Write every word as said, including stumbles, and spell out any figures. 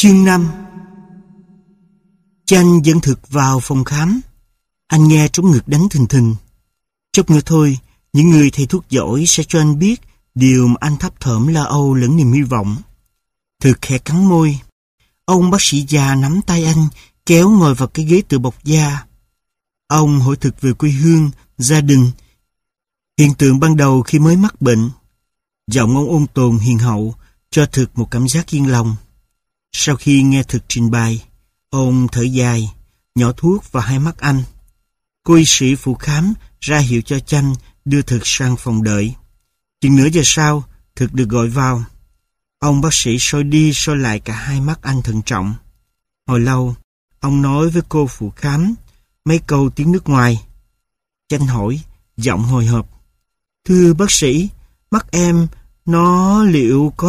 Chương năm. Chanh dẫn Thực vào phòng khám. Anh nghe trống ngực đánh thình thình. Chốc nữa thôi, những người thầy thuốc giỏi sẽ cho anh biết điều mà anh thấp thỏm lo âu lẫn niềm hy vọng. Thực khẽ cắn môi. Ông bác sĩ già nắm tay anh, kéo ngồi vào cái ghế tựa bọc da. Ông hỏi Thực về quê hương, gia đình, hiện tượng ban đầu khi mới mắc bệnh. Giọng ông ôn tồn hiền hậu, cho Thực một cảm giác yên lòng. Sau khi nghe Thực trình bày, ông thở dài, nhỏ thuốc vào hai mắt anh. Cô y sĩ phụ khám ra hiệu cho Chanh đưa Thực sang phòng đợi. Chừng nửa giờ sau, Thực được gọi vào. Ông bác sĩ soi đi soi lại cả hai mắt anh thận trọng. Hồi lâu, ông nói với cô phụ khám mấy câu tiếng nước ngoài. Chanh hỏi, giọng hồi hộp: "Thưa bác sĩ, mắt em nó liệu có